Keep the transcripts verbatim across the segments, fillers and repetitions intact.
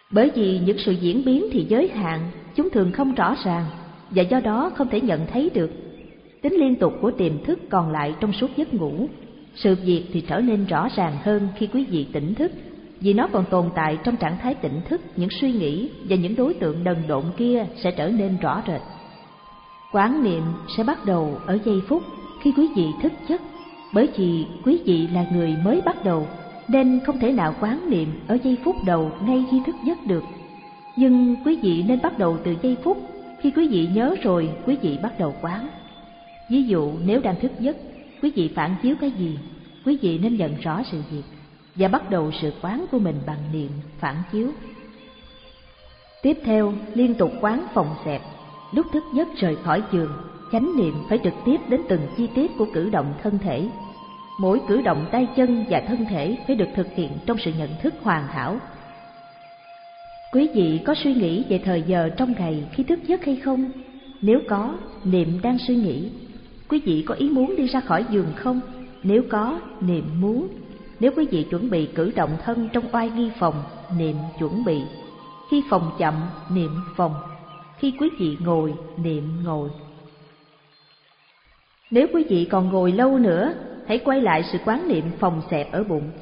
Bởi vì những sự diễn biến thì giới hạn, chúng thường không rõ ràng và do đó không thể nhận thấy được. Tính liên tục của tiềm thức còn lại trong suốt giấc ngủ. Sự việc thì trở nên rõ ràng hơn khi quý vị tỉnh thức, vì nó còn tồn tại trong trạng thái tỉnh thức. Những suy nghĩ và những đối tượng đần độn kia sẽ trở nên rõ rệt. Quán niệm sẽ bắt đầu ở giây phút khi quý vị thức giấc, bởi vì quý vị là người mới bắt đầu nên không thể nào quán niệm ở giây phút đầu ngay khi thức giấc được. Nhưng quý vị nên bắt đầu từ giây phút khi quý vị nhớ rồi quý vị bắt đầu quán. Ví dụ nếu đang thức giấc, quý vị phản chiếu cái gì, quý vị nên nhận rõ sự việc và bắt đầu sự quán của mình bằng niệm phản chiếu. Tiếp theo, liên tục quán phòng xẹp. Lúc thức giấc rời khỏi giường, chánh niệm phải trực tiếp đến từng chi tiết của cử động thân thể. Mỗi cử động tay chân và thân thể phải được thực hiện trong sự nhận thức hoàn hảo. Quý vị có suy nghĩ về thời giờ trong ngày khi thức giấc hay không? Nếu có, niệm đang suy nghĩ. Quý vị có ý muốn đi ra khỏi giường không? Nếu có, niệm muốn. Nếu quý vị chuẩn bị cử động thân trong oai nghi phòng, niệm chuẩn bị. Khi phòng chậm, niệm phòng. Khi quý vị ngồi, niệm ngồi. Nếu quý vị còn ngồi lâu nữa, hãy quay lại sự quán niệm phòng xẹp ở bụng.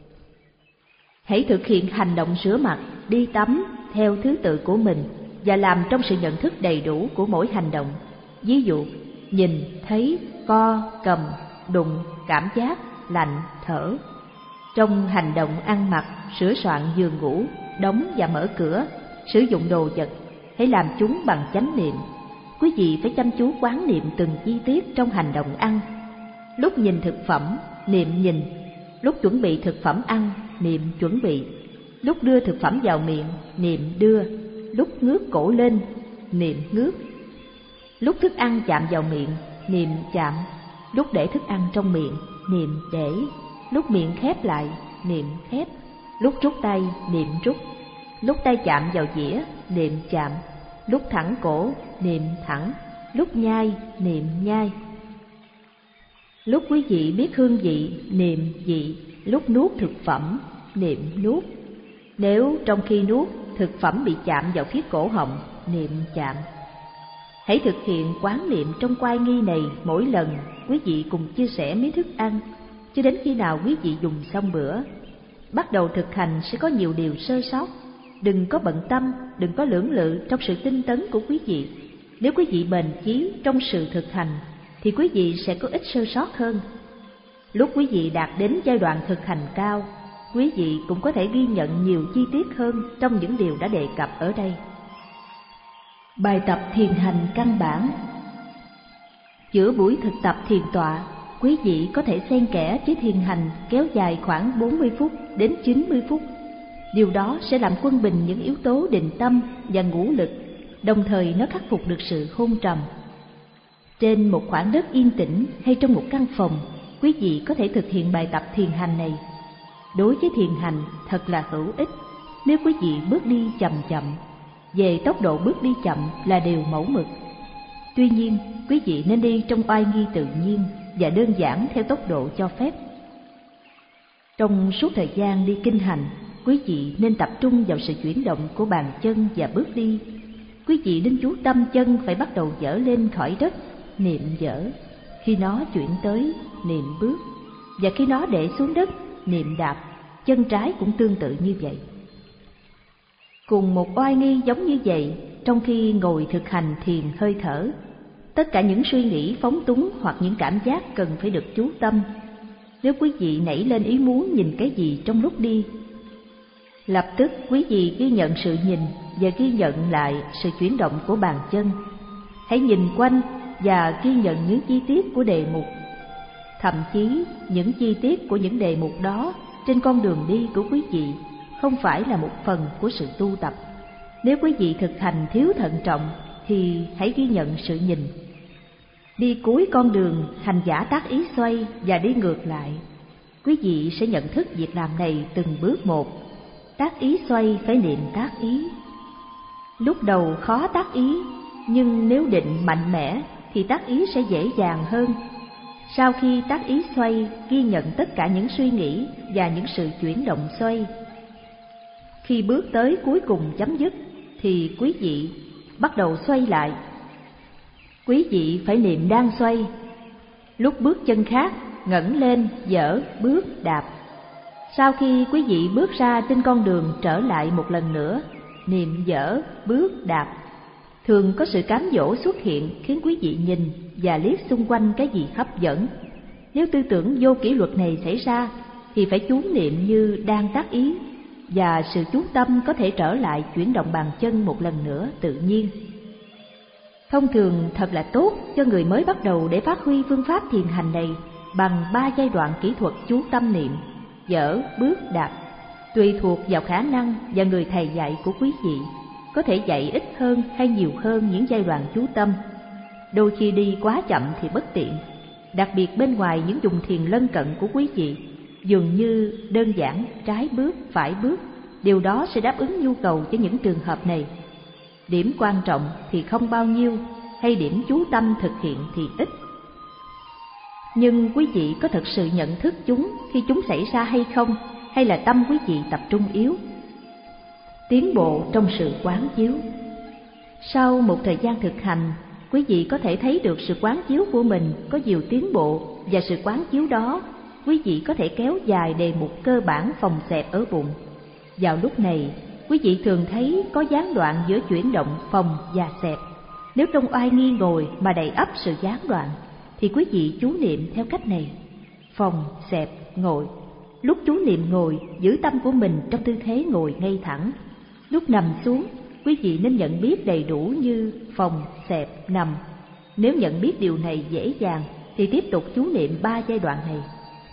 Hãy thực hiện hành động rửa mặt, đi tắm theo thứ tự của mình và làm trong sự nhận thức đầy đủ của mỗi hành động. Ví dụ, nhìn, thấy, co, cầm, đụng, cảm giác, lạnh, thở. Trong hành động ăn mặc, sửa soạn giường ngủ, đóng và mở cửa, sử dụng đồ vật, hãy làm chúng bằng chánh niệm. Quý vị phải chăm chú quán niệm từng chi tiết trong hành động ăn. Lúc nhìn thực phẩm, niệm nhìn. Lúc chuẩn bị thực phẩm ăn, niệm chuẩn bị. Lúc đưa thực phẩm vào miệng, niệm đưa. Lúc ngước cổ lên, niệm ngước. Lúc thức ăn chạm vào miệng, niệm chạm. Lúc để thức ăn trong miệng, niệm để. Lúc miệng khép lại, niệm khép. Lúc rút tay, niệm rút. Lúc tay chạm vào dĩa, niệm chạm. Lúc thẳng cổ, niệm thẳng. Lúc nhai, niệm nhai. Lúc quý vị biết hương vị, niệm vị. Lúc nuốt thực phẩm, niệm nuốt. Nếu trong khi nuốt, thực phẩm bị chạm vào phía cổ họng, niệm chạm. Hãy thực hiện quán niệm trong quay nghi này mỗi lần quý vị cùng chia sẻ miếng thức ăn, cho đến khi nào quý vị dùng xong bữa. Bắt đầu thực hành sẽ có nhiều điều sơ sót. Đừng có bận tâm, đừng có lưỡng lự trong sự tinh tấn của quý vị. Nếu quý vị bền chí trong sự thực hành, thì quý vị sẽ có ít sơ sót hơn. Lúc quý vị đạt đến giai đoạn thực hành cao, quý vị cũng có thể ghi nhận nhiều chi tiết hơn trong những điều đã đề cập ở đây. Bài tập thiền hành căn bản. Giữa buổi thực tập thiền tọa, quý vị có thể xen kẽ với thiền hành kéo dài khoảng bốn mươi phút đến chín mươi phút. Điều đó sẽ làm quân bình những yếu tố định tâm và ngũ lực, đồng thời nó khắc phục được sự hôn trầm. Trên một khoảng đất yên tĩnh hay trong một căn phòng, quý vị có thể thực hiện bài tập thiền hành này. Đối với thiền hành thật là hữu ích nếu quý vị bước đi chậm chậm. Về tốc độ bước đi chậm là điều mẫu mực. Tuy nhiên, quý vị nên đi trong oai nghi tự nhiên và đơn giản theo tốc độ cho phép. Trong suốt thời gian đi kinh hành, quý vị nên tập trung vào sự chuyển động của bàn chân và bước đi. Quý vị nên chú tâm chân phải bắt đầu dở lên khỏi đất, niệm dở. Khi nó chuyển tới, niệm bước. Và khi nó để xuống đất, niệm đạp. Chân trái cũng tương tự như vậy. Cùng một oai nghi giống như vậy, trong khi ngồi thực hành thiền hơi thở, tất cả những suy nghĩ phóng túng hoặc những cảm giác cần phải được chú tâm. Nếu quý vị nảy lên ý muốn nhìn cái gì trong lúc đi, lập tức quý vị ghi nhận sự nhìn và ghi nhận lại sự chuyển động của bàn chân. Hãy nhìn quanh và ghi nhận những chi tiết của đề mục, thậm chí những chi tiết của những đề mục đó trên con đường đi của quý vị không phải là một phần của sự tu tập. Nếu quý vị thực hành thiếu thận trọng thì hãy ghi nhận sự nhìn. Đi cuối con đường, hành giả tác ý xoay và đi ngược lại. Quý vị sẽ nhận thức việc làm này từng bước một. Tác ý xoay phải niệm tác ý. Lúc đầu khó tác ý, nhưng nếu định mạnh mẽ thì tác ý sẽ dễ dàng hơn. Sau khi tác ý xoay, ghi nhận tất cả những suy nghĩ và những sự chuyển động xoay. Khi Khi bước tới cuối cùng chấm dứt thì quý vị bắt đầu xoay lại. Quý vị phải niệm đang xoay. Lúc bước chân khác, ngẩng lên, dở, bước, đạp. Sau khi quý vị bước ra trên con đường trở lại một lần nữa, niệm dở, bước, đạp. Thường có sự cám dỗ xuất hiện khiến quý vị nhìn và liếc xung quanh cái gì hấp dẫn. Nếu tư tưởng vô kỷ luật này xảy ra thì phải chú niệm như đang tác ý, và sự chú tâm có thể trở lại chuyển động bàn chân một lần nữa tự nhiên. Thông thường thật là tốt cho người mới bắt đầu để phát huy phương pháp thiền hành này bằng ba giai đoạn kỹ thuật chú tâm niệm, dở, bước, đạp, tùy thuộc vào khả năng và người thầy dạy của quý vị, có thể dạy ít hơn hay nhiều hơn những giai đoạn chú tâm. Đôi khi đi quá chậm thì bất tiện, đặc biệt bên ngoài những vùng thiền lân cận của quý vị, dường như đơn giản trái bước, phải bước, điều đó sẽ đáp ứng nhu cầu cho những trường hợp này. Điểm quan trọng thì không bao nhiêu, hay điểm chú tâm thực hiện thì ít. Nhưng quý vị có thực sự nhận thức chúng khi chúng xảy ra hay không, hay là tâm quý vị tập trung yếu? Tiến bộ trong sự quán chiếu. Sau một thời gian thực hành, quý vị có thể thấy được sự quán chiếu của mình có nhiều tiến bộ, và sự quán chiếu đó quý vị có thể kéo dài đề mục cơ bản phòng xẹp ở bụng. Vào lúc này, quý vị thường thấy có gián đoạn giữa chuyển động phòng và xẹp. Nếu trong oai nghi ngồi mà đầy ắp sự gián đoạn, thì quý vị chú niệm theo cách này: phòng, xẹp, ngồi. Lúc chú niệm ngồi, giữ tâm của mình trong tư thế ngồi ngay thẳng. Lúc nằm xuống, quý vị nên nhận biết đầy đủ như phòng, xẹp, nằm. Nếu nhận biết điều này dễ dàng, thì tiếp tục chú niệm ba giai đoạn này.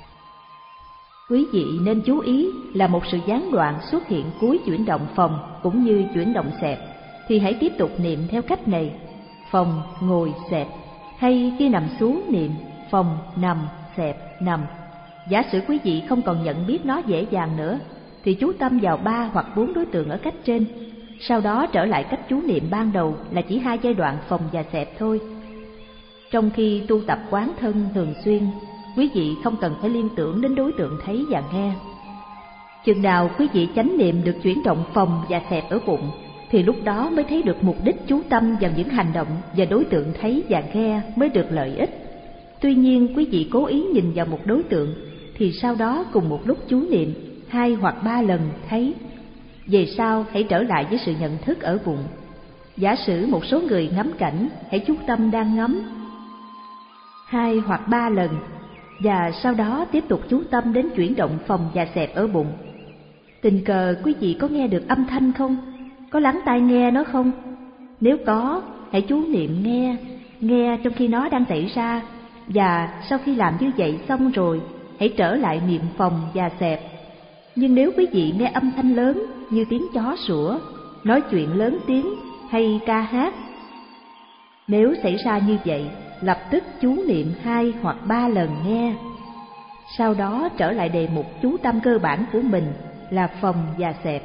Quý vị nên chú ý là một sự gián đoạn xuất hiện cuối chuyển động phòng cũng như chuyển động xẹp, thì hãy tiếp tục niệm theo cách này: phòng, ngồi, xẹp. Hay khi nằm xuống niệm phòng, nằm, xẹp, nằm. Giả sử quý vị không còn nhận biết nó dễ dàng nữa, thì chú tâm vào ba hoặc bốn đối tượng ở cách trên, sau đó trở lại cách chú niệm ban đầu là chỉ hai giai đoạn phòng và xẹp thôi. Trong khi tu tập quán thân thường xuyên, quý vị không cần phải liên tưởng đến đối tượng thấy và nghe. Chừng nào quý vị chánh niệm được chuyển động phòng và xẹp ở bụng, thì lúc đó mới thấy được mục đích chú tâm vào những hành động và đối tượng thấy và nghe mới được lợi ích. Tuy nhiên quý vị cố ý nhìn vào một đối tượng, thì sau đó cùng một lúc chú niệm hai hoặc ba lần thấy. Về sau hãy trở lại với sự nhận thức ở bụng. Giả sử một số người ngắm cảnh, hãy chú tâm đang ngắm hai hoặc ba lần, và sau đó tiếp tục chú tâm đến chuyển động phòng và xẹp ở bụng. Tình cờ quý vị có nghe được âm thanh không? Có lắng tai nghe nó không? Nếu có, hãy chú niệm nghe, nghe trong khi nó đang xảy ra, và sau khi làm như vậy xong rồi, hãy trở lại niệm phòng và xẹp. Nhưng nếu quý vị nghe âm thanh lớn như tiếng chó sủa, nói chuyện lớn tiếng hay ca hát, nếu xảy ra như vậy, lập tức chú niệm hai hoặc ba lần nghe. Sau đó trở lại đề mục chú tâm cơ bản của mình là phòng và xẹp.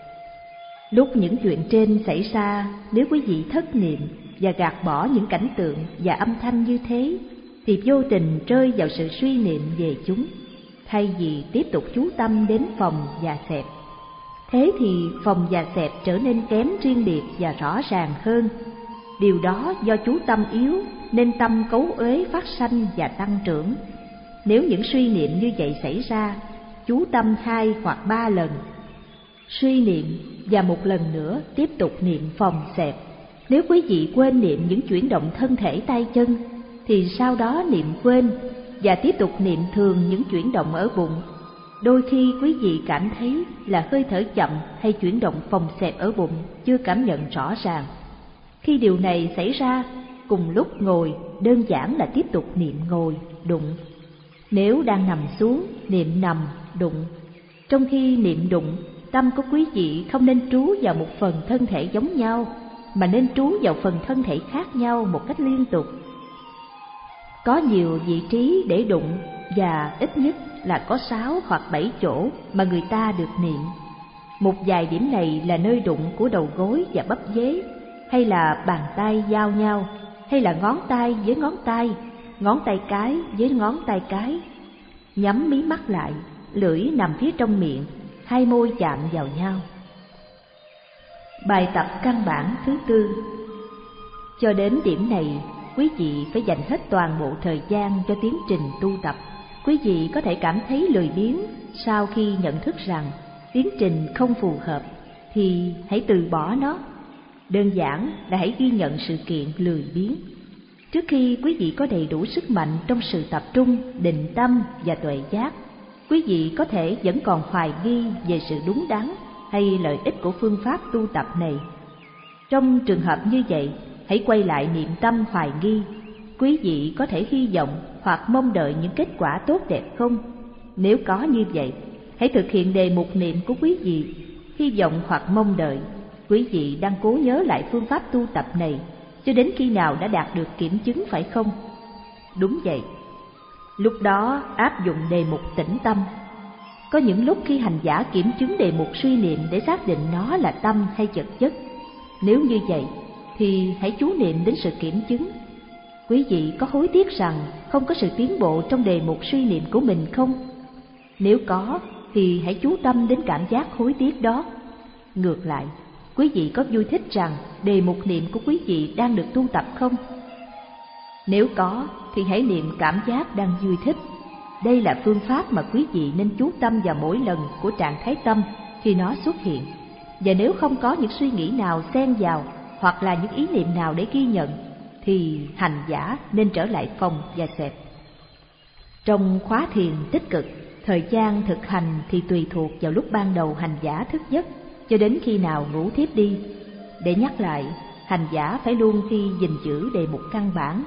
Lúc những chuyện trên xảy ra, nếu quý vị thất niệm và gạt bỏ những cảnh tượng và âm thanh như thế, thì vô tình rơi vào sự suy niệm về chúng, thay vì tiếp tục chú tâm đến phòng và xẹp. Thế thì phòng và xẹp trở nên kém riêng biệt và rõ ràng hơn. Điều đó do chú tâm yếu nên tâm cấu uế phát sanh và tăng trưởng. Nếu những suy niệm như vậy xảy ra, chú tâm hai hoặc ba lần, suy niệm và một lần nữa tiếp tục niệm phòng xẹp. Nếu quý vị quên niệm những chuyển động thân thể tay chân, thì sau đó niệm quên và tiếp tục niệm thường những chuyển động ở bụng. Đôi khi quý vị cảm thấy là hơi thở chậm hay chuyển động phòng xẹp ở bụng chưa cảm nhận rõ ràng. Khi điều này xảy ra, cùng lúc ngồi đơn giản là tiếp tục niệm ngồi, đụng. Nếu đang nằm xuống, niệm nằm, đụng. Trong khi niệm đụng, tâm của quý vị không nên trú vào một phần thân thể giống nhau, mà nên trú vào phần thân thể khác nhau một cách liên tục. Có nhiều vị trí để đụng, và ít nhất là có sáu hoặc bảy chỗ mà người ta được niệm. Một vài điểm này là nơi đụng của đầu gối và bắp dế, hay là bàn tay giao nhau, hay là ngón tay với ngón tay, ngón tay cái với ngón tay cái. Nhắm mí mắt lại, lưỡi nằm phía trong miệng, hai môi chạm vào nhau. Bài tập căn bản thứ tư. Cho đến điểm này, quý vị phải dành hết toàn bộ thời gian cho tiến trình tu tập. Quý vị có thể cảm thấy lười biếng sau khi nhận thức rằng tiến trình không phù hợp thì hãy từ bỏ nó. Đơn giản là hãy ghi nhận sự kiện lười biếng. Trước khi quý vị có đầy đủ sức mạnh trong sự tập trung, định tâm và tuệ giác, quý vị có thể vẫn còn hoài nghi về sự đúng đắn hay lợi ích của phương pháp tu tập này. Trong trường hợp như vậy, hãy quay lại niệm tâm hoài nghi. Quý vị có thể hy vọng hoặc mong đợi những kết quả tốt đẹp không? Nếu có như vậy, hãy thực hiện đề mục niệm của quý vị. Hy vọng hoặc mong đợi, quý vị đang cố nhớ lại phương pháp tu tập này cho đến khi nào đã đạt được kiểm chứng, phải không? Đúng vậy. Lúc đó áp dụng đề mục tĩnh tâm. Có những lúc khi hành giả kiểm chứng đề mục suy niệm để xác định nó là tâm hay vật chất. Nếu như vậy thì hãy chú niệm đến sự kiểm chứng. Quý vị có hối tiếc rằng không có sự tiến bộ trong đề mục suy niệm của mình không? Nếu có thì hãy chú tâm đến cảm giác hối tiếc đó. Ngược lại, quý vị có vui thích rằng đề mục niệm của quý vị đang được tu tập không? Nếu có thì hãy niệm cảm giác đang vui thích. Đây là phương pháp mà quý vị nên chú tâm vào mỗi lần của trạng thái tâm khi nó xuất hiện. Và nếu không có những suy nghĩ nào xen vào hoặc là những ý niệm nào để ghi nhận, thì hành giả nên trở lại phòng và xẹp. Trong khóa thiền tích cực, thời gian thực hành thì tùy thuộc vào lúc ban đầu hành giả thức giấc cho đến khi nào ngủ thiếp đi. Để nhắc lại, hành giả phải luôn khi gìn giữ đề mục căn bản.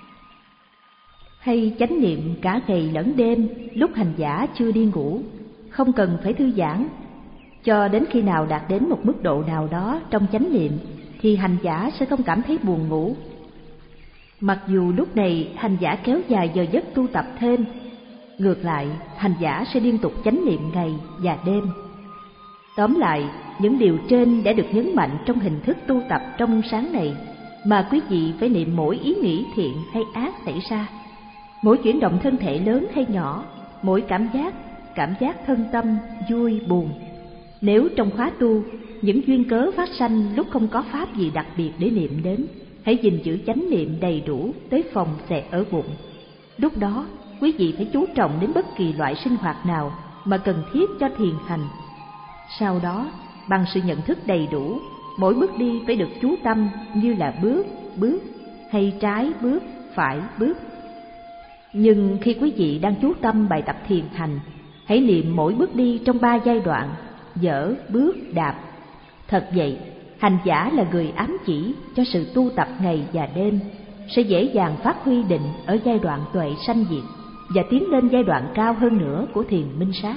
Hay chánh niệm cả ngày lẫn đêm lúc hành giả chưa đi ngủ, không cần phải thư giãn. Cho đến khi nào đạt đến một mức độ nào đó trong chánh niệm thì hành giả sẽ không cảm thấy buồn ngủ. Mặc dù lúc này hành giả kéo dài giờ giấc tu tập thêm, ngược lại hành giả sẽ liên tục chánh niệm ngày và đêm. Tóm lại, những điều trên đã được nhấn mạnh trong hình thức tu tập trong sáng này, mà quý vị phải niệm mỗi ý nghĩ thiện hay ác xảy ra, mỗi chuyển động thân thể lớn hay nhỏ, mỗi cảm giác, cảm giác thân tâm, vui, buồn. Nếu trong khóa tu, những duyên cớ phát sanh lúc không có pháp gì đặc biệt để niệm đến, hãy gìn giữ chánh niệm đầy đủ tới phòng xẹp ở bụng. Lúc đó, quý vị phải chú trọng đến bất kỳ loại sinh hoạt nào mà cần thiết cho thiền hành. Sau đó, bằng sự nhận thức đầy đủ, mỗi bước đi phải được chú tâm như là bước, bước, hay trái bước, phải bước. Nhưng khi quý vị đang chú tâm bài tập thiền hành, hãy niệm mỗi bước đi trong ba giai đoạn: dở, bước, đạp. Thật vậy, hành giả là người ám chỉ cho sự tu tập ngày và đêm, sẽ dễ dàng phát huy định ở giai đoạn tuệ sanh diệt và tiến lên giai đoạn cao hơn nữa của thiền minh sát.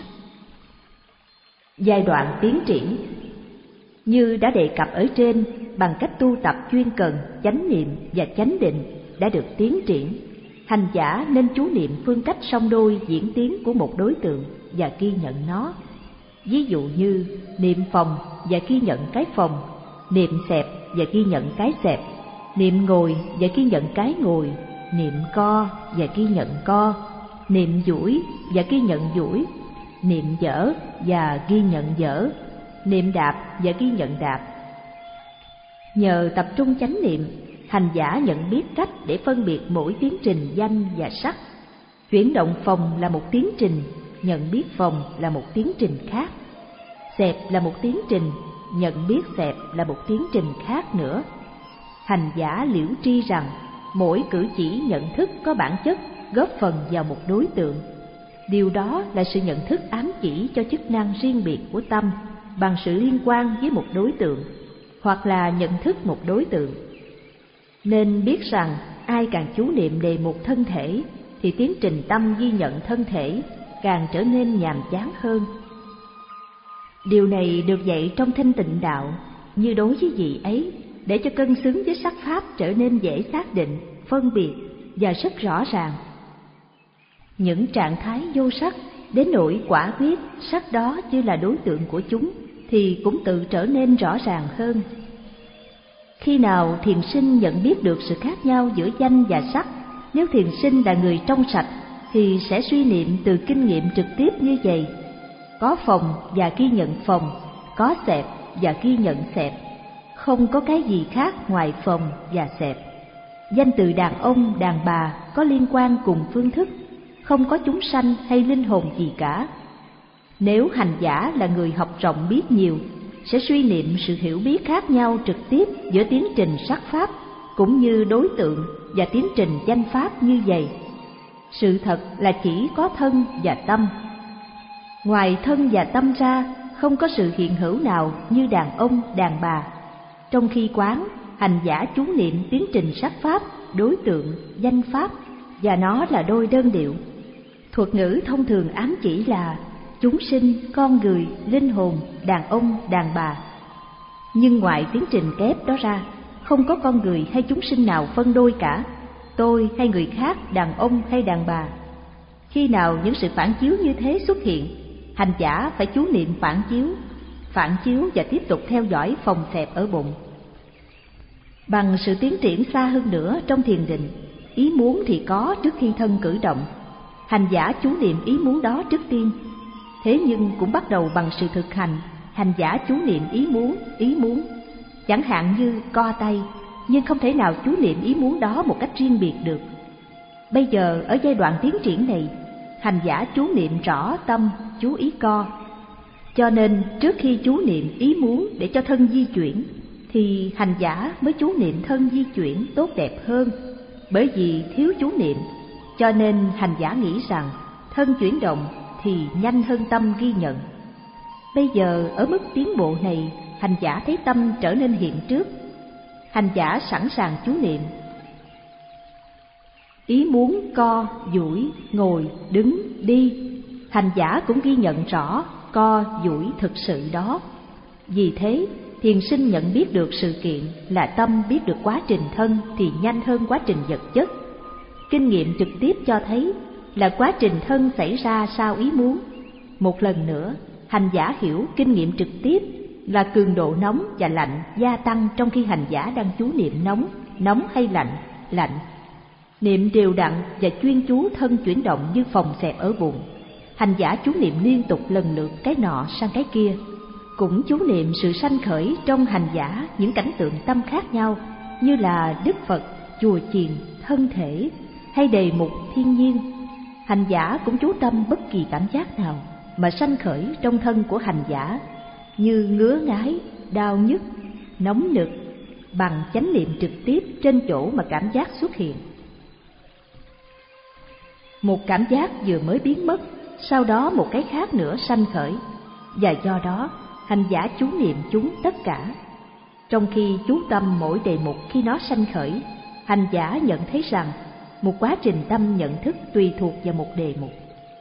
Giai đoạn tiến triển. Như đã đề cập ở trên, bằng cách tu tập chuyên cần, chánh niệm và chánh định đã được tiến triển, hành giả nên chú niệm phương cách song đôi diễn tiến của một đối tượng và ghi nhận nó. Ví dụ như niệm phòng và ghi nhận cái phòng, niệm xẹp và ghi nhận cái xẹp, niệm ngồi và ghi nhận cái ngồi, niệm co và ghi nhận co, niệm duỗi và ghi nhận duỗi, niệm dở và ghi nhận dở, niệm đạp và ghi nhận đạp. Nhờ tập trung chánh niệm, hành giả nhận biết cách để phân biệt mỗi tiến trình danh và sắc. Chuyển động phòng là một tiến trình, nhận biết phòng là một tiến trình khác. Xẹp là một tiến trình, nhận biết xẹp là một tiến trình khác nữa. Hành giả liễu tri rằng mỗi cử chỉ nhận thức có bản chất góp phần vào một đối tượng. Điều đó là sự nhận thức ám chỉ cho chức năng riêng biệt của tâm bằng sự liên quan với một đối tượng, hoặc là nhận thức một đối tượng. Nên biết rằng ai càng chú niệm đề mục thân thể thì tiến trình tâm ghi nhận thân thể càng trở nên nhàm chán hơn. Điều này được dạy trong Thanh Tịnh Đạo như đối với vị ấy, để cho cân xứng với sắc pháp trở nên dễ xác định, phân biệt và rất rõ ràng. Những trạng thái vô sắc đến nỗi quả quyết sắc đó như là đối tượng của chúng thì cũng tự trở nên rõ ràng hơn. Khi nào thiền sinh nhận biết được sự khác nhau giữa danh và sắc, nếu thiền sinh là người trong sạch thì sẽ suy niệm từ kinh nghiệm trực tiếp như vậy: có phòng và ghi nhận phòng, có xẹp và ghi nhận xẹp, không có cái gì khác ngoài phòng và xẹp. Danh từ đàn ông, đàn bà có liên quan cùng phương thức, không có chúng sanh hay linh hồn gì cả. Nếu hành giả là người học rộng biết nhiều, sẽ suy niệm sự hiểu biết khác nhau trực tiếp giữa tiến trình sắc pháp cũng như đối tượng và tiến trình danh pháp như vậy. Sự thật là chỉ có thân và tâm. Ngoài thân và tâm ra, không có sự hiện hữu nào như đàn ông, đàn bà. Trong khi quán, hành giả chú niệm tiến trình sắc pháp, đối tượng, danh pháp, và nó là đôi đơn điệu. Thuật ngữ thông thường ám chỉ là chúng sinh, con người, linh hồn, đàn ông, đàn bà. Nhưng ngoài tiến trình kép đó ra, không có con người hay chúng sinh nào phân đôi cả, tôi hay người khác, đàn ông hay đàn bà. Khi nào những sự phản chiếu như thế xuất hiện, hành giả phải chú niệm phản chiếu, phản chiếu và tiếp tục theo dõi phòng xẹp ở bụng. Bằng sự tiến triển xa hơn nữa trong thiền định, ý muốn thì có trước khi thân cử động. Hành giả chú niệm ý muốn đó trước tiên. Thế nhưng cũng bắt đầu bằng sự thực hành, hành giả chú niệm ý muốn, ý muốn. Chẳng hạn như co tay, nhưng không thể nào chú niệm ý muốn đó một cách riêng biệt được. Bây giờ ở giai đoạn tiến triển này, hành giả chú niệm rõ tâm, chú ý co. Cho nên trước khi chú niệm ý muốn để cho thân di chuyển, thì hành giả mới chú niệm thân di chuyển tốt đẹp hơn. Bởi vì thiếu chú niệm, cho nên hành giả nghĩ rằng thân chuyển động thì nhanh hơn tâm ghi nhận. Bây giờ ở mức tiến bộ này, hành giả thấy tâm trở nên hiện trước. Hành giả sẵn sàng chú niệm ý muốn co, duỗi, ngồi, đứng, đi. Hành giả cũng ghi nhận rõ co, duỗi thực sự đó. Vì thế, thiền sinh nhận biết được sự kiện là tâm biết được quá trình thân thì nhanh hơn quá trình vật chất. Kinh nghiệm trực tiếp cho thấy là quá trình thân xảy ra sau ý muốn. Một lần nữa, hành giả hiểu kinh nghiệm trực tiếp là cường độ nóng và lạnh gia tăng trong khi hành giả đang chú niệm nóng, nóng hay lạnh, lạnh. Niệm đều đặn và chuyên chú thân chuyển động như phòng xẹp ở bụng. Hành giả chú niệm liên tục lần lượt cái nọ sang cái kia. Cũng chú niệm sự sanh khởi trong hành giả những cảnh tượng tâm khác nhau, như là Đức Phật, chùa chiền, thân thể hay đề mục thiên nhiên. Hành giả cũng chú tâm bất kỳ cảm giác nào mà sanh khởi trong thân của hành giả, như ngứa ngáy, đau nhức, nóng nực, bằng chánh niệm trực tiếp trên chỗ mà cảm giác xuất hiện. Một cảm giác vừa mới biến mất, sau đó một cái khác nữa sanh khởi, và do đó hành giả chú niệm chúng tất cả. Trong khi chú tâm mỗi đề mục khi nó sanh khởi, hành giả nhận thấy rằng một quá trình tâm nhận thức tùy thuộc vào một đề mục.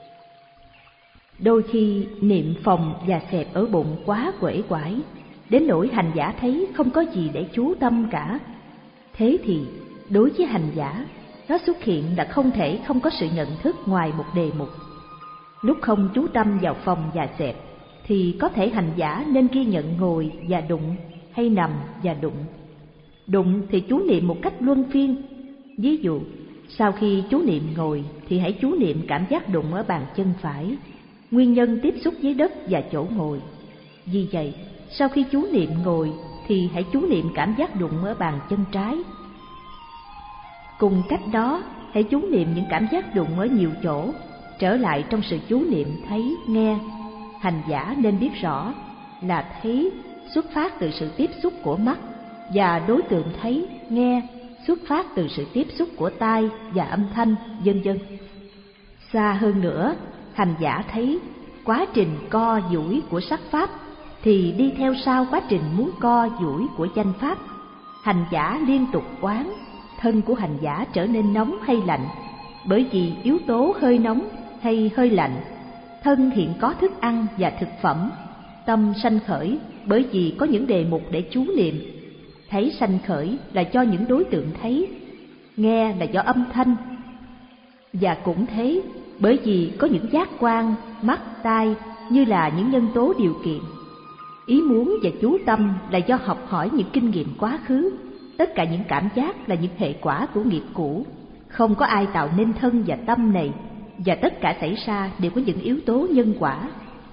Đôi khi niệm phòng và xẹp ở bụng quá quể quải, đến nỗi hành giả thấy không có gì để chú tâm cả. Thế thì đối với hành giả, nó xuất hiện là không thể không có sự nhận thức ngoài một đề mục. Lúc không chú tâm vào phòng và xẹp, thì có thể hành giả nên ghi nhận ngồi và đụng hay nằm và đụng. Đụng thì chú niệm một cách luân phiên. Ví dụ, sau khi chú niệm ngồi thì hãy chú niệm cảm giác đụng ở bàn chân phải, nguyên nhân tiếp xúc với đất và chỗ ngồi. Vì vậy, sau khi chú niệm ngồi thì hãy chú niệm cảm giác đụng ở bàn chân trái. Cùng cách đó, hãy chú niệm những cảm giác đụng ở nhiều chỗ, trở lại trong sự chú niệm thấy, nghe. Hành giả nên biết rõ là thấy xuất phát từ sự tiếp xúc của mắt, và đối tượng thấy, nghe xuất phát từ sự tiếp xúc của tai và âm thanh, vân vân. Xa hơn nữa, hành giả thấy quá trình co duỗi của sắc pháp thì đi theo sau quá trình muốn co duỗi của danh pháp. Hành giả liên tục quán, thân của hành giả trở nên nóng hay lạnh bởi vì yếu tố hơi nóng hay hơi lạnh. Thân hiện có thức ăn và thực phẩm. Tâm sanh khởi bởi vì có những đề mục để chú niệm. Thấy sanh khởi là do những đối tượng thấy, nghe là do âm thanh. Và cũng thế, bởi vì có những giác quan, mắt, tai như là những nhân tố điều kiện. Ý muốn và chú tâm là do học hỏi những kinh nghiệm quá khứ. Tất cả những cảm giác là những hệ quả của nghiệp cũ. Không có ai tạo nên thân và tâm này, và tất cả xảy ra đều có những yếu tố nhân quả.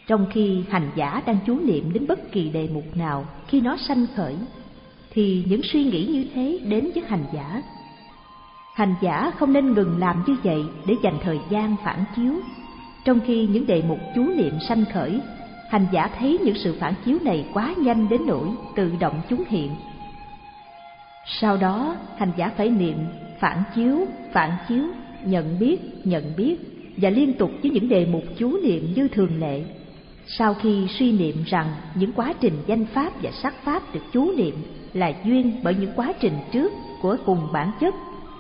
Trong khi hành giả đang chú niệm đến bất kỳ đề mục nào khi nó sanh khởi, thì những suy nghĩ như thế đến với hành giả. Hành giả không nên ngừng làm như vậy để dành thời gian phản chiếu. Trong khi những đề mục chú niệm sanh khởi, hành giả thấy những sự phản chiếu này quá nhanh đến nỗi tự động chúng hiện. Sau đó, hành giả phải niệm phản chiếu, phản chiếu, nhận biết, nhận biết và liên tục với những đề mục chú niệm như thường lệ. Sau khi suy niệm rằng những quá trình danh pháp và sắc pháp được chú niệm là duyên bởi những quá trình trước của cùng bản chất,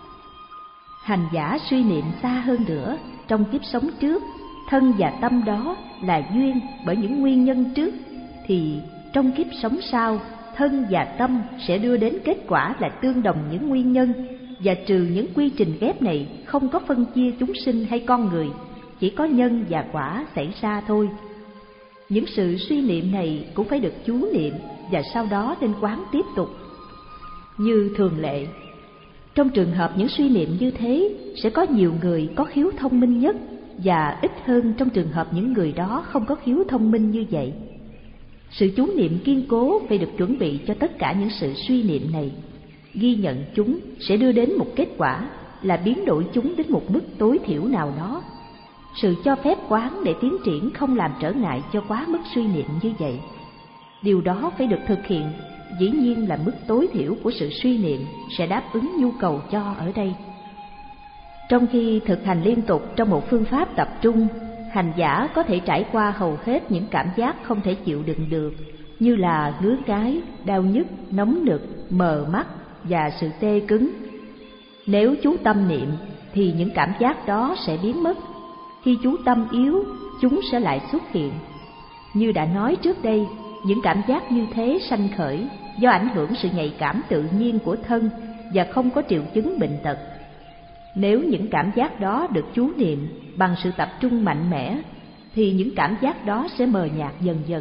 hành giả suy niệm xa hơn nữa, trong kiếp sống trước, thân và tâm đó là duyên bởi những nguyên nhân trước, thì trong kiếp sống sau, thân và tâm sẽ đưa đến kết quả là tương đồng những nguyên nhân, và trừ những quy trình ghép này không có phân chia chúng sinh hay con người, chỉ có nhân và quả xảy ra thôi. Những sự suy niệm này cũng phải được chú niệm và sau đó nên quán tiếp tục. Như thường lệ, trong trường hợp những suy niệm như thế sẽ có nhiều người có khiếu thông minh nhất và ít hơn trong trường hợp những người đó không có khiếu thông minh như vậy. Sự chú niệm kiên cố phải được chuẩn bị cho tất cả những sự suy niệm này. Ghi nhận chúng sẽ đưa đến một kết quả là biến đổi chúng đến một mức tối thiểu nào đó. Sự cho phép quán để tiến triển không làm trở ngại cho quá mức suy niệm như vậy. Điều đó phải được thực hiện, dĩ nhiên là mức tối thiểu của sự suy niệm sẽ đáp ứng nhu cầu cho ở đây. Trong khi thực hành liên tục trong một phương pháp tập trung, hành giả có thể trải qua hầu hết những cảm giác không thể chịu đựng được, như là ngứa ngáy, đau nhức, nóng nực, mờ mắt và sự tê cứng. Nếu chú tâm niệm thì những cảm giác đó sẽ biến mất. Khi chú tâm yếu, chúng sẽ lại xuất hiện. Như đã nói trước đây, những cảm giác như thế sanh khởi do ảnh hưởng sự nhạy cảm tự nhiên của thân và không có triệu chứng bệnh tật. Nếu những cảm giác đó được chú niệm bằng sự tập trung mạnh mẽ, thì những cảm giác đó sẽ mờ nhạt dần dần.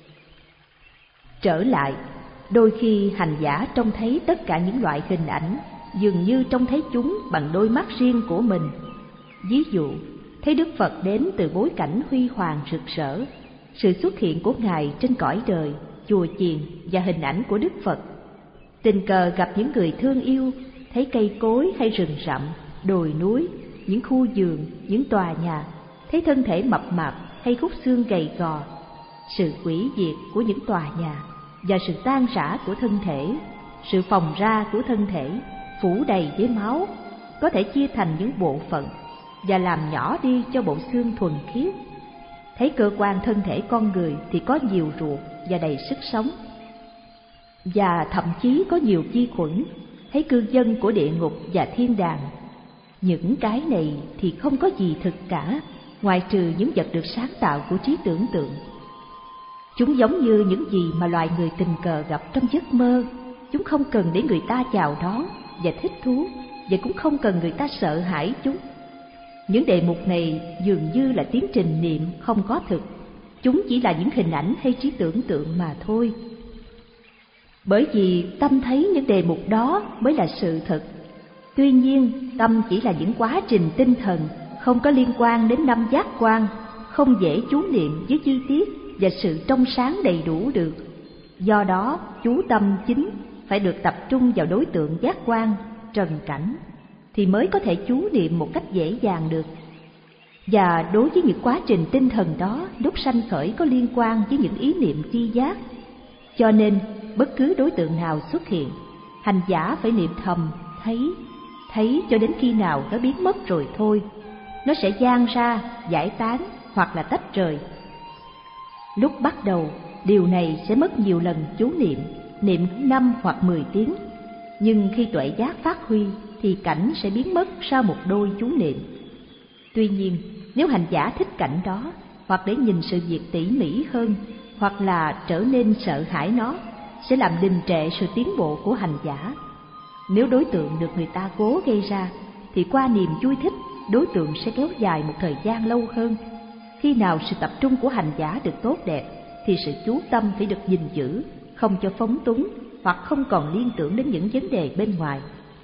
Trở lại, đôi khi hành giả trông thấy tất cả những loại hình ảnh dường như trông thấy chúng bằng đôi mắt riêng của mình. Ví dụ, thấy Đức Phật đến từ bối cảnh huy hoàng rực rỡ, sự xuất hiện của Ngài trên cõi đời, chùa chiền và hình ảnh của Đức Phật. Tình cờ gặp những người thương yêu, thấy cây cối hay rừng rậm, đồi núi, những khu vườn, những tòa nhà, thấy thân thể mập mạp hay khúc xương gầy gò, sự hủy diệt của những tòa nhà và sự tan rã của thân thể, sự phồng ra của thân thể, phủ đầy với máu, có thể chia thành những bộ phận và làm nhỏ đi cho bộ xương thuần khiết. Thấy cơ quan thân thể con người thì có nhiều ruột và đầy sức sống, và thậm chí có nhiều vi khuẩn. Thấy cư dân của địa ngục và thiên đàng. Những cái này thì không có gì thực cả, ngoại trừ những vật được sáng tạo của trí tưởng tượng. Chúng giống như những gì mà loài người tình cờ gặp trong giấc mơ. Chúng không cần để người ta chào đón và thích thú, và cũng không cần người ta sợ hãi chúng. Những đề mục này dường như là tiến trình niệm không có thực. Chúng chỉ là những hình ảnh hay trí tưởng tượng mà thôi. Bởi vì tâm thấy những đề mục đó mới là sự thật. Tuy nhiên, tâm chỉ là những quá trình tinh thần, không có liên quan đến năm giác quan, không dễ chú niệm với chi tiết và sự trong sáng đầy đủ được. Do đó, chú tâm chính phải được tập trung vào đối tượng giác quan, trần cảnh, thì mới có thể chú niệm một cách dễ dàng được. Và đối với những quá trình tinh thần đó, lúc sanh khởi có liên quan với những ý niệm tri giác. Cho nên, bất cứ đối tượng nào xuất hiện, hành giả phải niệm thầm, thấy, thấy cho đến khi nào nó biến mất rồi thôi. Nó sẽ giãn ra, giải tán hoặc là tách rời. Lúc bắt đầu, điều này sẽ mất nhiều lần chú niệm, niệm năm hoặc mười tiếng. Nhưng khi tuệ giác phát huy thì cảnh sẽ biến mất sau một đôi chú niệm. Tuy nhiên, nếu hành giả thích cảnh đó, hoặc để nhìn sự việc tỉ mỉ hơn, hoặc là trở nên sợ hãi nó, sẽ làm đình trệ sự tiến bộ của hành giả. Nếu đối tượng được người ta cố gây ra, thì qua niềm vui thích, đối tượng sẽ kéo dài một thời gian lâu hơn. Khi nào sự tập trung của hành giả được tốt đẹp, thì sự chú tâm phải được gìn giữ, không cho phóng túng, hoặc không còn liên tưởng đến những vấn đề bên ngoài.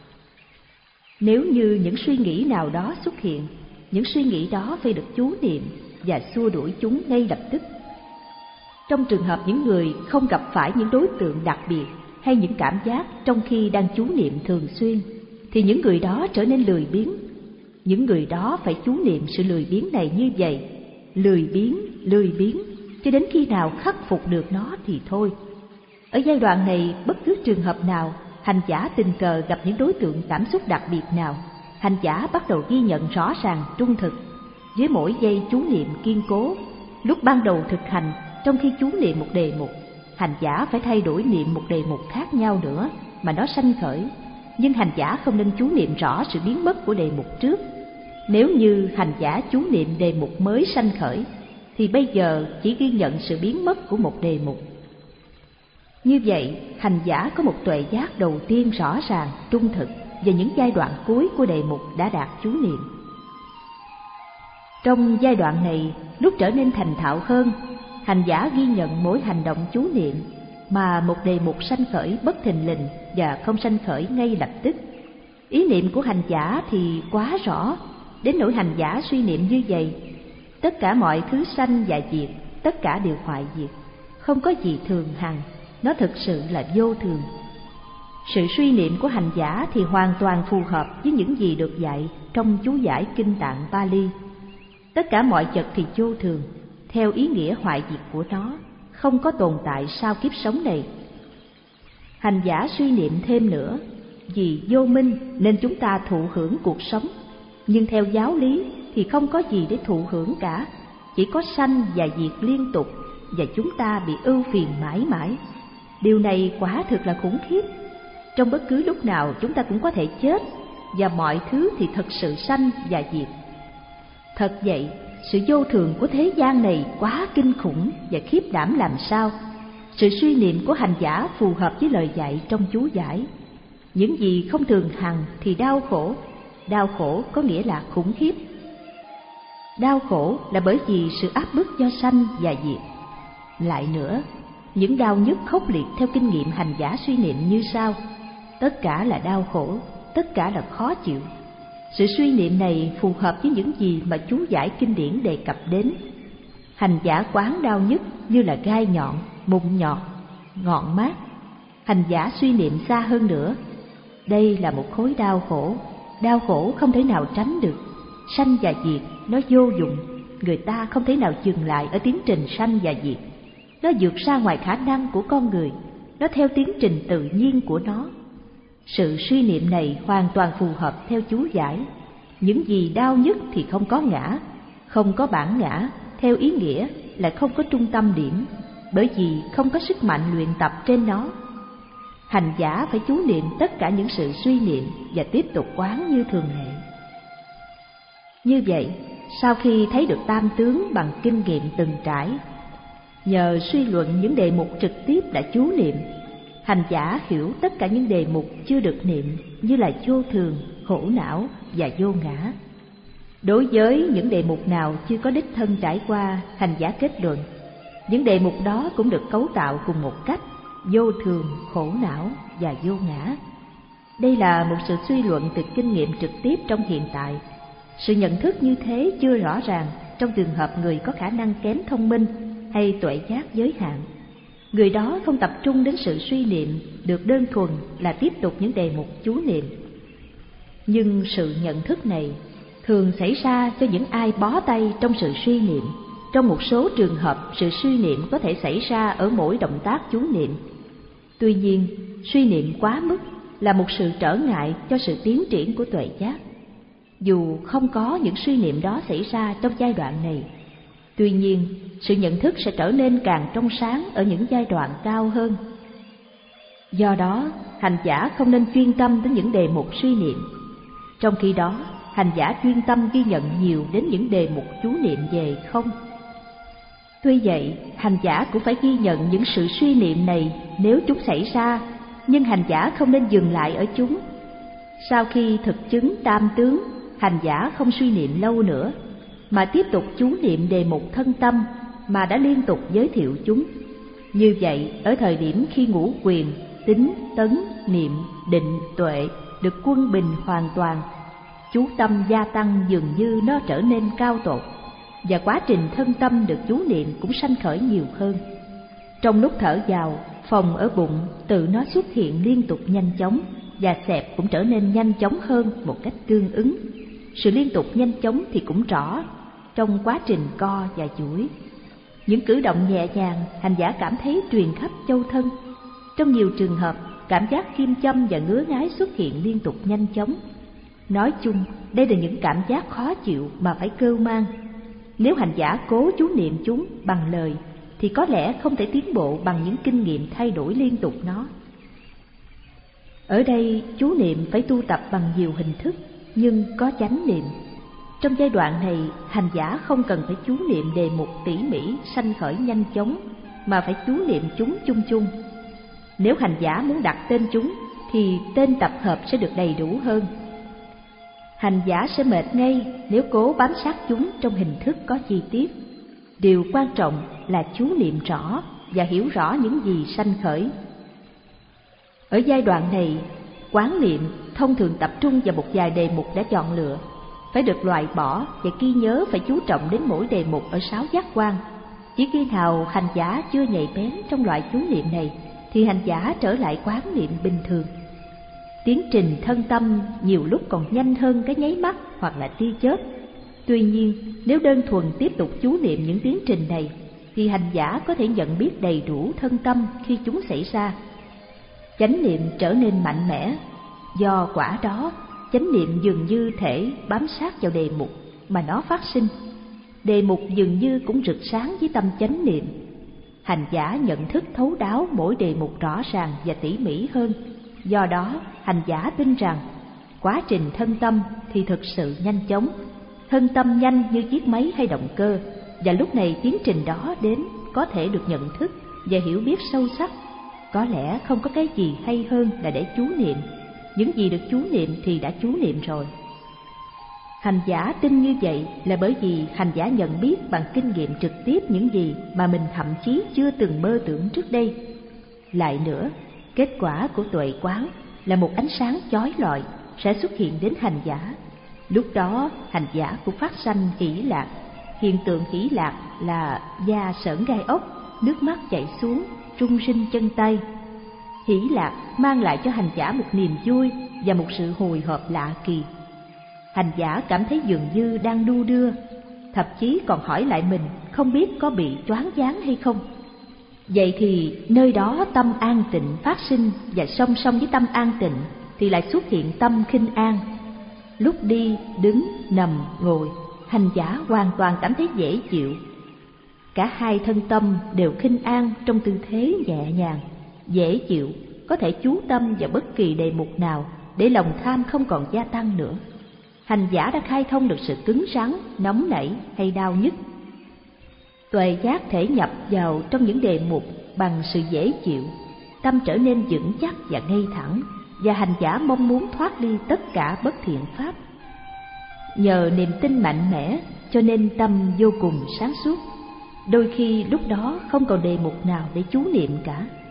Nếu như những suy nghĩ nào đó xuất hiện, những suy nghĩ đó phải được chú niệm và xua đuổi chúng ngay lập tức, Trong trường hợp những người không gặp phải những đối tượng đặc biệt hay những cảm giác trong khi đang chú niệm thường xuyên, thì những người đó trở nên lười biếng. Những người đó phải chú niệm sự lười biếng này như vậy, lười biếng, lười biếng, cho đến khi nào khắc phục được nó thì thôi. Ở giai đoạn này, bất cứ trường hợp nào, hành giả tình cờ gặp những đối tượng cảm xúc đặc biệt nào, hành giả bắt đầu ghi nhận rõ ràng, trung thực. Với mỗi giây chú niệm kiên cố, lúc ban đầu thực hành, trong khi chú niệm một đề mục, hành giả phải thay đổi niệm một đề mục khác nhau nữa mà nó sanh khởi. Nhưng hành giả không nên chú niệm rõ sự biến mất của đề mục trước. Nếu như hành giả chú niệm đề mục mới sanh khởi, thì bây giờ chỉ ghi nhận sự biến mất của một đề mục. Như vậy, hành giả có một tuệ giác đầu tiên rõ ràng, trung thực về những giai đoạn cuối của đề mục đã đạt chú niệm. Trong giai đoạn này, lúc trở nên thành thạo hơn, hành giả ghi nhận mỗi hành động chú niệm mà một đề mục sanh khởi bất thình lình và không sanh khởi ngay lập tức. Ý niệm của hành giả thì quá rõ, đến nỗi hành giả suy niệm như vậy: tất cả mọi thứ sanh và diệt, tất cả đều hoại diệt, không có gì thường hằng, nó thực sự là vô thường. Sự suy niệm của hành giả thì hoàn toàn phù hợp với những gì được dạy trong chú giải Kinh Tạng Pali. Tất cả mọi vật thì vô thường, theo ý nghĩa hoại diệt của nó, không có tồn tại sau kiếp sống này. Hành giả suy niệm thêm nữa: vì vô minh nên chúng ta thụ hưởng cuộc sống, nhưng theo giáo lý thì không có gì để thụ hưởng cả, chỉ có sanh và diệt liên tục, và chúng ta bị ưu phiền mãi mãi. Điều này quả thực là khủng khiếp. Trong bất cứ lúc nào chúng ta cũng có thể chết, và mọi thứ thì thật sự sanh và diệt. Thật vậy, sự vô thường của thế gian này quá kinh khủng và khiếp đảm làm sao. Sự suy niệm của hành giả phù hợp với lời dạy trong chú giải: những gì không thường hằng thì đau khổ. Đau khổ có nghĩa là khủng khiếp. Đau khổ là bởi vì sự áp bức do sanh và diệt. Lại nữa, những đau nhức khốc liệt theo kinh nghiệm hành giả suy niệm như sau: tất cả là đau khổ, tất cả là khó chịu. Sự suy niệm này phù hợp với những gì mà chú giải kinh điển đề cập đến. Hành giả quán đau nhức như là gai nhọn, mụn nhọt, ngọn mát. Hành giả suy niệm xa hơn nữa: đây là một khối đau khổ, đau khổ không thể nào tránh được. Sanh và diệt nó vô dụng, người ta không thể nào dừng lại ở tiến trình sanh và diệt. Nó vượt ra ngoài khả năng của con người, nó theo tiến trình tự nhiên của nó. Sự suy niệm này hoàn toàn phù hợp theo chú giải: những gì đau nhức thì không có ngã, không có bản ngã, theo ý nghĩa là không có trung tâm điểm, bởi vì không có sức mạnh luyện tập trên nó. Hành giả phải chú niệm tất cả những sự suy niệm và tiếp tục quán như thường lệ. Như vậy, sau khi thấy được tam tướng bằng kinh nghiệm từng trải, nhờ suy luận những đề mục trực tiếp đã chú niệm, hành giả hiểu tất cả những đề mục chưa được niệm như là vô thường, khổ não và vô ngã. Đối với những đề mục nào chưa có đích thân trải qua, hành giả kết luận những đề mục đó cũng được cấu tạo cùng một cách: vô thường, khổ não và vô ngã. Đây là một sự suy luận từ kinh nghiệm trực tiếp trong hiện tại. Sự nhận thức như thế chưa rõ ràng trong trường hợp người có khả năng kém thông minh hay tuệ giác giới hạn. Người đó không tập trung đến sự suy niệm, được đơn thuần là tiếp tục những đề mục chú niệm. Nhưng sự nhận thức này thường xảy ra cho những ai bó tay trong sự suy niệm. Trong một số trường hợp, sự suy niệm có thể xảy ra ở mỗi động tác chú niệm. Tuy nhiên, suy niệm quá mức là một sự trở ngại cho sự tiến triển của tuệ giác. Dù không có những suy niệm đó xảy ra trong giai đoạn này, tuy nhiên, sự nhận thức sẽ trở nên càng trong sáng ở những giai đoạn cao hơn. Do đó, hành giả không nên chuyên tâm đến những đề mục suy niệm. Trong khi đó, hành giả chuyên tâm ghi nhận nhiều đến những đề mục chú niệm về không. Tuy vậy, hành giả cũng phải ghi nhận những sự suy niệm này nếu chúng xảy ra, nhưng hành giả không nên dừng lại ở chúng. Sau khi thực chứng tam tướng, hành giả không suy niệm lâu nữa, mà tiếp tục chú niệm đề mục thân tâm mà đã liên tục giới thiệu chúng. Như vậy, ở thời điểm khi ngũ quyền, tính, tấn, niệm, định, tuệ được quân bình hoàn toàn, chú tâm gia tăng dường như nó trở nên cao tột, và quá trình thân tâm được chú niệm cũng sanh khởi nhiều hơn. Trong lúc thở vào, phòng ở bụng tự nó xuất hiện liên tục nhanh chóng, và xẹp cũng trở nên nhanh chóng hơn một cách tương ứng. Sự liên tục nhanh chóng thì cũng rõ trong quá trình co và duỗi. Những cử động nhẹ nhàng, hành giả cảm thấy truyền khắp châu thân. Trong nhiều trường hợp, cảm giác kim châm và ngứa ngáy xuất hiện liên tục nhanh chóng. Nói chung, đây là những cảm giác khó chịu mà phải kêu mang. Nếu hành giả cố chú niệm chúng bằng lời, thì có lẽ không thể tiến bộ bằng những kinh nghiệm thay đổi liên tục nó. Ở đây, chú niệm phải tu tập bằng nhiều hình thức, nhưng có chánh niệm. Trong giai đoạn này, hành giả không cần phải chú niệm đề mục tỉ mỉ, sanh khởi nhanh chóng, mà phải chú niệm chúng chung chung. Nếu hành giả muốn đặt tên chúng, thì tên tập hợp sẽ được đầy đủ hơn. Hành giả sẽ mệt ngay nếu cố bám sát chúng trong hình thức có chi tiết. Điều quan trọng là chú niệm rõ và hiểu rõ những gì sanh khởi. Ở giai đoạn này, quán niệm thông thường tập trung vào một vài đề mục đã chọn lựa, phải được loại bỏ, và ghi nhớ phải chú trọng đến mỗi đề mục ở sáu giác quan. Chỉ khi nào hành giả chưa nhạy bén trong loại chú niệm này, thì hành giả trở lại quán niệm bình thường. Tiến trình thân tâm nhiều lúc còn nhanh hơn cái nháy mắt hoặc là tia chớp. Tuy nhiên, nếu đơn thuần tiếp tục chú niệm những tiến trình này, thì hành giả có thể nhận biết đầy đủ thân tâm khi chúng xảy ra. Chánh niệm trở nên mạnh mẽ. Do quả đó, chánh niệm dường như thể bám sát vào đề mục mà nó phát sinh. Đề mục dường như cũng rực sáng với tâm chánh niệm. Hành giả nhận thức thấu đáo mỗi đề mục rõ ràng và tỉ mỉ hơn. Do đó, hành giả tin rằng quá trình thân tâm thì thực sự nhanh chóng. Thân tâm nhanh như chiếc máy hay động cơ, và lúc này tiến trình đó đến có thể được nhận thức và hiểu biết sâu sắc. Có lẽ không có cái gì hay hơn là để chú niệm. Những gì được chú niệm thì đã chú niệm rồi. Hành giả tin như vậy là bởi vì hành giả nhận biết bằng kinh nghiệm trực tiếp những gì mà mình thậm chí chưa từng mơ tưởng trước đây. Lại nữa, kết quả của tuệ quán là một ánh sáng chói lọi sẽ xuất hiện đến hành giả. Lúc đó hành giả cũng phát sanh hỷ lạc. Hiện tượng hỷ lạc là da sởn gai ốc, nước mắt chảy xuống, rung rinh chân tay. Hỷ lạc mang lại cho hành giả một niềm vui và một sự hồi hộp lạ kỳ. Hành giả cảm thấy dường như đang đu đưa, thậm chí còn hỏi lại mình không biết có bị choáng váng hay không. Vậy thì nơi đó tâm an tịnh phát sinh, và song song với tâm an tịnh thì lại xuất hiện tâm khinh an. Lúc đi, đứng, nằm, ngồi, hành giả hoàn toàn cảm thấy dễ chịu. Cả hai thân tâm đều khinh an trong tư thế nhẹ nhàng, dễ chịu, có thể chú tâm vào bất kỳ đề mục nào để lòng tham không còn gia tăng nữa. Hành giả đã khai thông được sự cứng rắn, nóng nảy hay đau nhức. Tuệ giác thể nhập vào trong những đề mục bằng sự dễ chịu, tâm trở nên vững chắc và ngay thẳng, và hành giả mong muốn thoát ly tất cả bất thiện pháp. Nhờ niềm tin mạnh mẽ cho nên tâm vô cùng sáng suốt. Đôi khi lúc đó không còn đề mục nào để chú niệm cả.